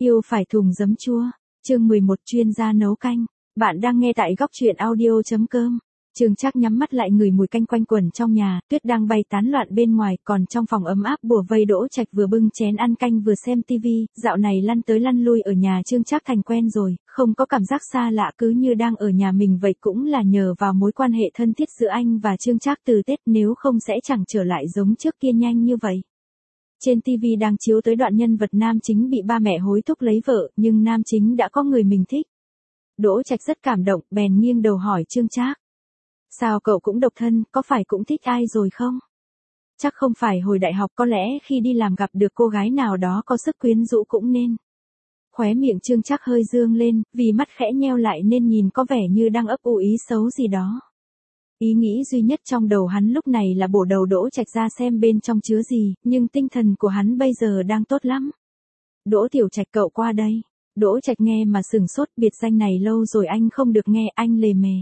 Yêu phải thùng giấm chua. Chương 11 chuyên gia nấu canh. Bạn đang nghe tại góc truyện audio.com. Trương Trác nhắm mắt lại ngửi mùi canh quanh quẩn trong nhà, tuyết đang bay tán loạn bên ngoài, còn trong phòng ấm áp bủa vây Đỗ Trạch vừa bưng chén ăn canh vừa xem tivi, dạo này lăn tới lăn lui ở nhà Trương Trác thành quen rồi, không có cảm giác xa lạ cứ như đang ở nhà mình vậy, cũng là nhờ vào mối quan hệ thân thiết giữa anh và Trương Trác từ Tết, nếu không sẽ chẳng trở lại giống trước kia nhanh như vậy. Trên TV đang chiếu tới đoạn nhân vật nam chính bị ba mẹ hối thúc lấy vợ, nhưng nam chính đã có người mình thích. Đỗ Trạch rất cảm động, bèn nghiêng đầu hỏi Trương Trác. Sao cậu cũng độc thân, có phải cũng thích ai rồi không? Chắc không phải hồi đại học, có lẽ khi đi làm gặp được cô gái nào đó có sức quyến rũ cũng nên. Khóe miệng Trương Trác hơi dương lên, vì mắt khẽ nheo lại nên nhìn có vẻ như đang ấp ủ ý xấu gì đó. Ý nghĩ duy nhất trong đầu hắn lúc này là bổ đầu Đỗ Trạch ra xem bên trong chứa gì, nhưng tinh thần của hắn bây giờ đang tốt lắm. Đỗ Tiểu Trạch cậu qua đây. Đỗ Trạch nghe mà sửng sốt, biệt danh này lâu rồi anh không được nghe, anh lề mề.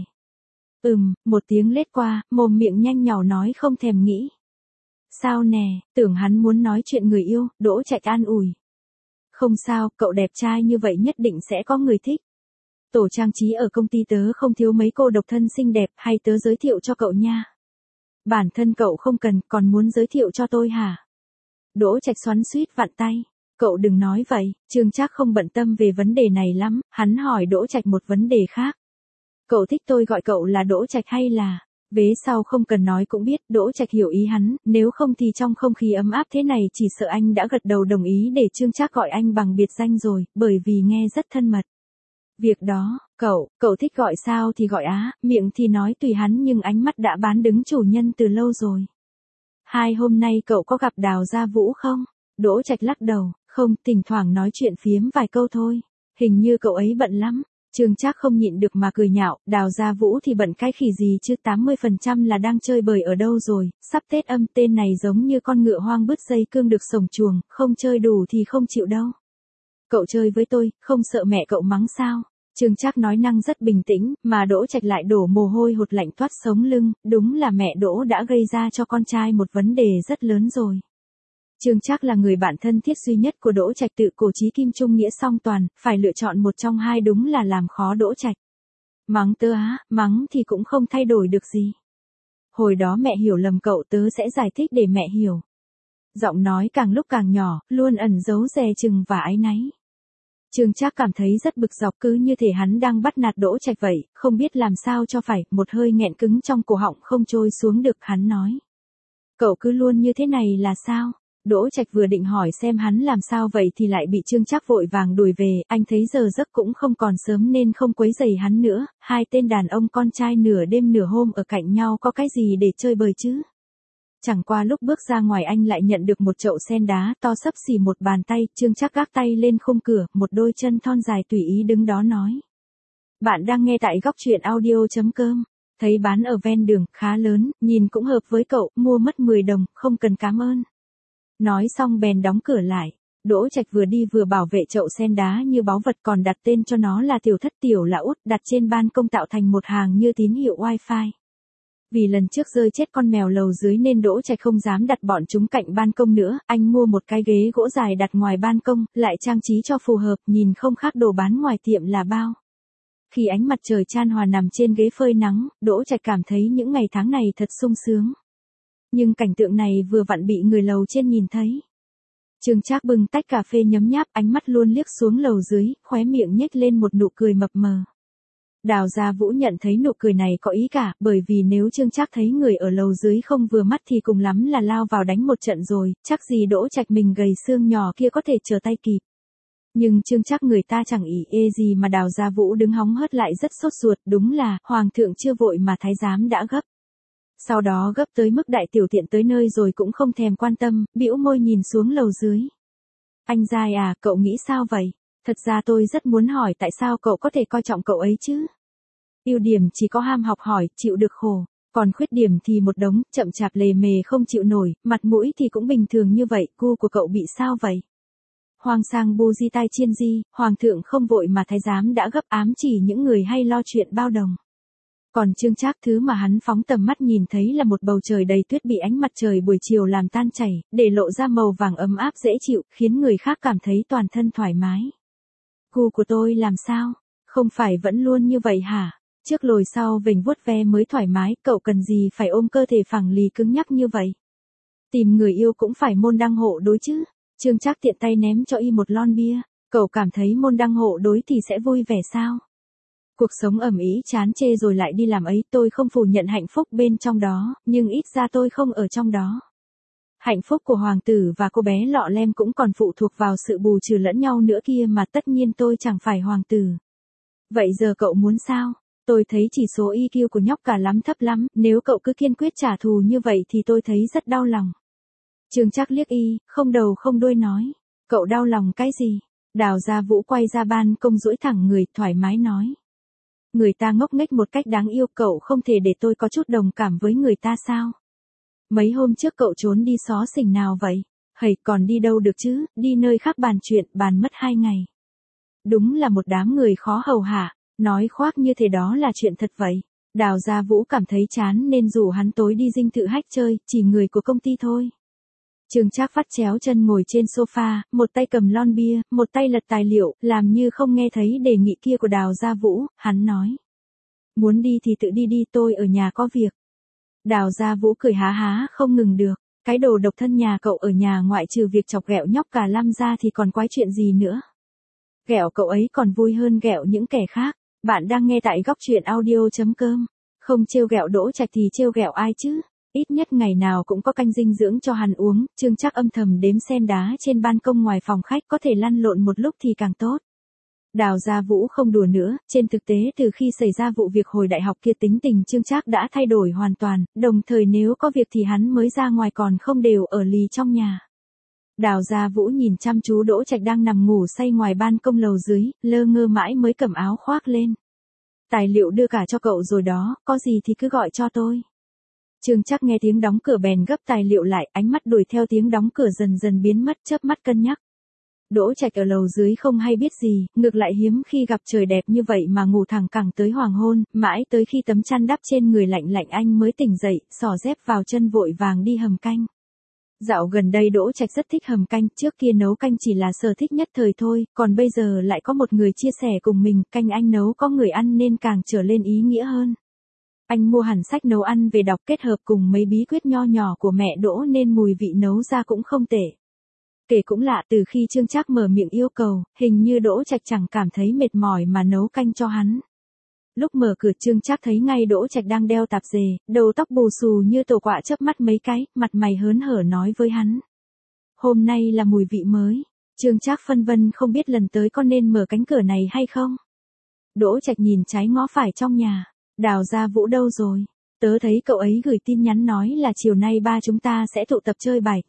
Một tiếng lết qua, mồm miệng nhanh nhỏ nói không thèm nghĩ. Sao nè, tưởng hắn muốn nói chuyện người yêu, Đỗ Trạch an ủi. Không sao, cậu đẹp trai như vậy nhất định sẽ có người thích. Tổ trang trí ở công ty tớ không thiếu mấy cô độc thân xinh đẹp, hay tớ giới thiệu cho cậu nha. Bản thân cậu không cần, còn muốn giới thiệu cho tôi hả? Đỗ Trạch xoắn xuýt vặn tay. Cậu đừng nói vậy, Trương Trác không bận tâm về vấn đề này lắm, hắn hỏi Đỗ Trạch một vấn đề khác. Cậu thích tôi gọi cậu là Đỗ Trạch hay là... Vế sau không cần nói cũng biết, Đỗ Trạch hiểu ý hắn, nếu không thì trong không khí ấm áp thế này chỉ sợ anh đã gật đầu đồng ý để Trương Trác gọi anh bằng biệt danh rồi, bởi vì nghe rất thân mật. Việc đó, cậu thích gọi sao thì gọi á, miệng thì nói tùy hắn nhưng ánh mắt đã bán đứng chủ nhân từ lâu rồi. Hôm nay cậu có gặp Đào Gia Vũ không? Đỗ Trạch lắc đầu, không, thỉnh thoảng nói chuyện phiếm vài câu thôi. Hình như cậu ấy bận lắm. Trương Trác không nhịn được mà cười nhạo, Đào Gia Vũ thì bận cái khỉ gì chứ, 80% là đang chơi bời ở đâu rồi, sắp Tết âm tên này giống như con ngựa hoang bứt dây cương được sổng chuồng, không chơi đủ thì không chịu đâu. Cậu chơi với tôi, không sợ mẹ cậu mắng sao? Trương Trác nói năng rất bình tĩnh, mà Đỗ Trạch lại đổ mồ hôi hột lạnh toát sống lưng, đúng là mẹ Đỗ đã gây ra cho con trai một vấn đề rất lớn rồi. Trương Trác là người bạn thân thiết duy nhất của Đỗ Trạch, tự cổ chí kim trung nghĩa song toàn, phải lựa chọn một trong hai đúng là làm khó Đỗ Trạch. Mắng tớ á, mắng thì cũng không thay đổi được gì. Hồi đó mẹ hiểu lầm cậu, tớ sẽ giải thích để mẹ hiểu. Giọng nói càng lúc càng nhỏ, luôn ẩn giấu dè chừng và áy náy. Trương Trác cảm thấy rất bực dọc, cứ như thể hắn đang bắt nạt Đỗ Trạch vậy, không biết làm sao cho phải, một hơi nghẹn cứng trong cổ họng không trôi xuống được, hắn nói. Cậu cứ luôn như thế này là sao? Đỗ Trạch vừa định hỏi xem hắn làm sao vậy thì lại bị Trương Trác vội vàng đuổi về, anh thấy giờ giấc cũng không còn sớm nên không quấy rầy hắn nữa, hai tên đàn ông con trai nửa đêm nửa hôm ở cạnh nhau có cái gì để chơi bời chứ. Chẳng qua lúc bước ra ngoài anh lại nhận được một chậu sen đá to xấp xỉ một bàn tay, Trương Trác gác tay lên khung cửa, một đôi chân thon dài tùy ý đứng đó nói. Bạn đang nghe tại góc truyện audio.com. Thấy bán ở ven đường, khá lớn, nhìn cũng hợp với cậu, mua mất 10 đồng, không cần cảm ơn. Nói xong bèn đóng cửa lại. Đỗ Trạch vừa đi vừa bảo vệ chậu sen đá như báu vật, còn đặt tên cho nó là Tiểu Thất Tiểu là Út, đặt trên ban công tạo thành một hàng như tín hiệu wifi. Vì lần trước rơi chết con mèo lầu dưới nên Đỗ Trạch không dám đặt bọn chúng cạnh ban công nữa, anh mua một cái ghế gỗ dài đặt ngoài ban công, lại trang trí cho phù hợp, nhìn không khác đồ bán ngoài tiệm là bao. Khi ánh mặt trời chan hòa nằm trên ghế phơi nắng, Đỗ Trạch cảm thấy những ngày tháng này thật sung sướng. Nhưng cảnh tượng này vừa vặn bị người lầu trên nhìn thấy. Trương Trác bưng tách cà phê nhấm nháp, ánh mắt luôn liếc xuống lầu dưới, khóe miệng nhếch lên một nụ cười mập mờ. Đào Gia Vũ nhận thấy nụ cười này có ý cả, bởi vì nếu Trương Trác thấy người ở lầu dưới không vừa mắt thì cùng lắm là lao vào đánh một trận rồi, chắc gì Đỗ Trạch mình gầy xương nhỏ kia có thể trở tay kịp. Nhưng Trương Trác người ta chẳng ỷ ê gì mà Đào Gia Vũ đứng hóng hớt lại rất sốt ruột, đúng là hoàng thượng chưa vội mà thái giám đã gấp. Sau đó gấp tới mức đại tiểu tiện tới nơi rồi cũng không thèm quan tâm, bĩu môi nhìn xuống lầu dưới. Anh giai à, cậu nghĩ sao vậy? Thật ra tôi rất muốn hỏi tại sao cậu có thể coi trọng cậu ấy chứ? Ưu điểm chỉ có ham học hỏi, chịu được khổ. Còn khuyết điểm thì một đống, chậm chạp lề mề không chịu nổi, mặt mũi thì cũng bình thường như vậy, gu của cậu bị sao vậy? Hoàng sang bu di tai chiên di, hoàng thượng không vội mà thái giám đã gấp, ám chỉ những người hay lo chuyện bao đồng. Còn Trương Trác thứ mà hắn phóng tầm mắt nhìn thấy là một bầu trời đầy tuyết bị ánh mặt trời buổi chiều làm tan chảy, để lộ ra màu vàng ấm áp dễ chịu, khiến người khác cảm thấy toàn thân thoải mái. Gu của tôi làm sao? Không phải vẫn luôn như vậy hả? Trước lồi sau vểnh vuốt ve mới thoải mái, cậu cần gì phải ôm cơ thể phẳng lì cứng nhắc như vậy? Tìm người yêu cũng phải môn đăng hộ đối chứ. Trương Trác tiện tay ném cho y một lon bia. Cậu cảm thấy môn đăng hộ đối thì sẽ vui vẻ sao? Cuộc sống ầm ĩ chán chê rồi lại đi làm ấy, tôi không phủ nhận hạnh phúc bên trong đó, nhưng ít ra tôi không ở trong đó. Hạnh phúc của hoàng tử và cô bé lọ lem cũng còn phụ thuộc vào sự bù trừ lẫn nhau nữa kia mà, tất nhiên tôi chẳng phải hoàng tử. Vậy giờ cậu muốn sao? Tôi thấy chỉ số EQ của nhóc cả lắm thấp lắm, nếu cậu cứ kiên quyết trả thù như vậy thì tôi thấy rất đau lòng. Trương Trác liếc y, không đầu không đuôi nói. Cậu đau lòng cái gì? Đào Gia Vũ quay ra ban công duỗi thẳng người, thoải mái nói. Người ta ngốc nghếch một cách đáng yêu, cậu không thể để tôi có chút đồng cảm với người ta sao? Mấy hôm trước cậu trốn đi xó xỉnh nào vậy? Hầy, còn đi đâu được chứ, đi nơi khác bàn chuyện, bàn mất 2 ngày. Đúng là một đám người khó hầu hạ, nói khoác như thế đó là chuyện thật vậy. Đào Gia Vũ cảm thấy chán nên rủ hắn tối đi dinh thự hách chơi, chỉ người của công ty thôi. Trương Trác vắt chéo chân ngồi trên sofa, một tay cầm lon bia, một tay lật tài liệu, làm như không nghe thấy đề nghị kia của Đào Gia Vũ, hắn nói. Muốn đi thì tự đi đi, tôi ở nhà có việc. Đào Gia Vũ cười há há không ngừng được, cái đồ độc thân nhà cậu ở nhà ngoại trừ việc chọc ghẹo nhóc cả Lam ra thì còn quái chuyện gì nữa. Ghẹo cậu ấy còn vui hơn ghẹo những kẻ khác. Bạn đang nghe tại góc truyện audio.com. Không trêu ghẹo Đỗ Trạch thì trêu ghẹo ai chứ? Ít nhất ngày nào cũng có canh dinh dưỡng cho hắn uống. Trương Trác âm thầm đếm xem đá trên ban công ngoài phòng khách có thể lăn lộn một lúc thì càng tốt. Đào Gia Vũ không đùa nữa, trên thực tế từ khi xảy ra vụ việc hồi đại học kia tính tình Trương Trác đã thay đổi hoàn toàn, đồng thời nếu có việc thì hắn mới ra ngoài còn không đều ở lì trong nhà. Đào Gia Vũ nhìn chăm chú Đỗ Trạch đang nằm ngủ say ngoài ban công lầu dưới, lơ ngơ mãi mới cầm áo khoác lên. Tài liệu đưa cả cho cậu rồi đó, có gì thì cứ gọi cho tôi. Trương Trác nghe tiếng đóng cửa bèn gấp tài liệu lại, ánh mắt đuổi theo tiếng đóng cửa dần dần biến mất, chớp mắt cân nhắc. Đỗ Trạch ở lầu dưới không hay biết gì, ngược lại hiếm khi gặp trời đẹp như vậy mà ngủ thẳng cẳng tới hoàng hôn, mãi tới khi tấm chăn đắp trên người lạnh lạnh anh mới tỉnh dậy, xỏ dép vào chân vội vàng đi hầm canh. Dạo gần đây Đỗ Trạch rất thích hầm canh, trước kia nấu canh chỉ là sở thích nhất thời thôi, còn bây giờ lại có một người chia sẻ cùng mình, canh anh nấu có người ăn nên càng trở lên ý nghĩa hơn. Anh mua hẳn sách nấu ăn về đọc kết hợp cùng mấy bí quyết nho nhỏ của mẹ Đỗ nên mùi vị nấu ra cũng không tệ. Kể cũng lạ, từ khi Trương Trác mở miệng yêu cầu, hình như Đỗ Trạch chẳng cảm thấy mệt mỏi mà nấu canh cho hắn. Lúc mở cửa Trương Trác thấy ngay Đỗ Trạch đang đeo tạp dề, đầu tóc bù xù như tổ quạ chớp mắt mấy cái, mặt mày hớn hở nói với hắn. Hôm nay là mùi vị mới. Trương Trác phân vân không biết lần tới có nên mở cánh cửa này hay không. Đỗ Trạch nhìn trái ngó phải trong nhà. Đào Gia Vũ đâu rồi? Tớ thấy cậu ấy gửi tin nhắn nói là chiều nay ba chúng ta sẽ tụ tập chơi bài,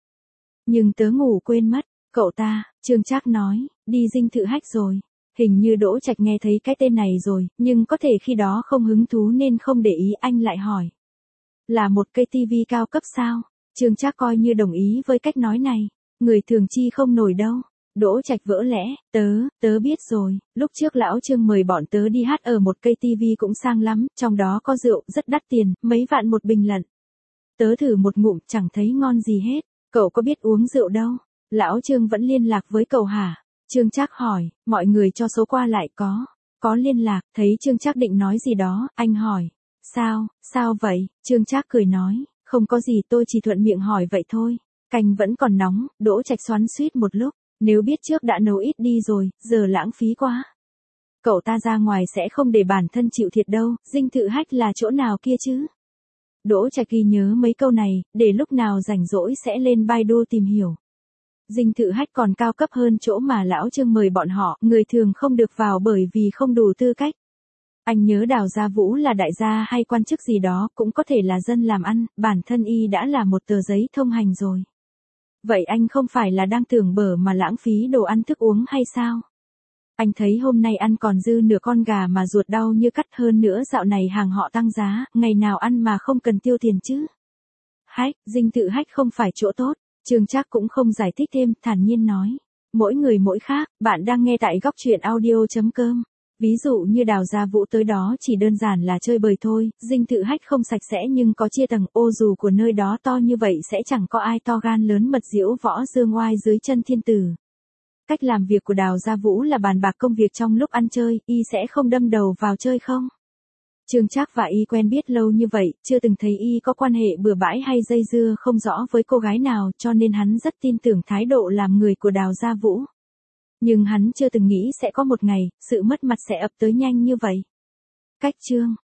nhưng tớ ngủ quên mất. Cậu ta, Trương Trác nói, đi dinh thự hách rồi. Hình như Đỗ Trạch nghe thấy cái tên này rồi, nhưng có thể khi đó không hứng thú nên không để ý, anh lại hỏi. Là một cây tivi cao cấp sao? Trương Trác coi như đồng ý với cách nói này. Người thường chi không nổi đâu. Đỗ Trạch vỡ lẽ, tớ biết rồi, lúc trước lão Trương mời bọn tớ đi hát ở một cây tivi cũng sang lắm, trong đó có rượu, rất đắt tiền, mấy vạn một bình lận. Tớ thử một ngụm, chẳng thấy ngon gì hết, cậu có biết uống rượu đâu, lão Trương vẫn liên lạc với cậu hả? Trương Trác hỏi, mọi người cho số qua lại có liên lạc, thấy Trương Trác định nói gì đó, anh hỏi, sao vậy? Trương Trác cười nói, không có gì, tôi chỉ thuận miệng hỏi vậy thôi, canh vẫn còn nóng. Đỗ Trạch xoắn xuýt một lúc. Nếu biết trước đã nấu ít đi rồi, giờ lãng phí quá. Cậu ta ra ngoài sẽ không để bản thân chịu thiệt đâu, dinh thự hách là chỗ nào kia chứ? Đỗ Trạch ghi nhớ mấy câu này, để lúc nào rảnh rỗi sẽ lên Baidu tìm hiểu. Dinh thự hách còn cao cấp hơn chỗ mà lão Trương mời bọn họ, người thường không được vào bởi vì không đủ tư cách. Anh nhớ Đào Gia Vũ là đại gia hay quan chức gì đó, cũng có thể là dân làm ăn, bản thân y đã là một tờ giấy thông hành rồi. Vậy anh không phải là đang tưởng bở mà lãng phí đồ ăn thức uống hay sao? Anh thấy hôm nay ăn còn dư nửa con gà mà ruột đau như cắt, hơn nữa dạo này hàng họ tăng giá, ngày nào ăn mà không cần tiêu tiền chứ? Hách, dinh thự hách không phải chỗ tốt. Trương Trác cũng không giải thích thêm, thản nhiên nói. Mỗi người mỗi khác, bạn đang nghe tại góc truyện audio.com. Ví dụ như Đào Gia Vũ tới đó chỉ đơn giản là chơi bời thôi, dinh thự hách không sạch sẽ nhưng có chia tầng, ô dù của nơi đó to như vậy sẽ chẳng có ai to gan lớn mật diễu võ dương oai dưới chân thiên tử. cách làm việc của Đào Gia Vũ là bàn bạc công việc trong lúc ăn chơi, y sẽ không đâm đầu vào chơi không? Trương Trác và y quen biết lâu như vậy, chưa từng thấy y có quan hệ bừa bãi hay dây dưa không rõ với cô gái nào, cho nên hắn rất tin tưởng thái độ làm người của Đào Gia Vũ. Nhưng hắn chưa từng nghĩ sẽ có một ngày, sự mất mặt sẽ ập tới nhanh như vậy. Cách chương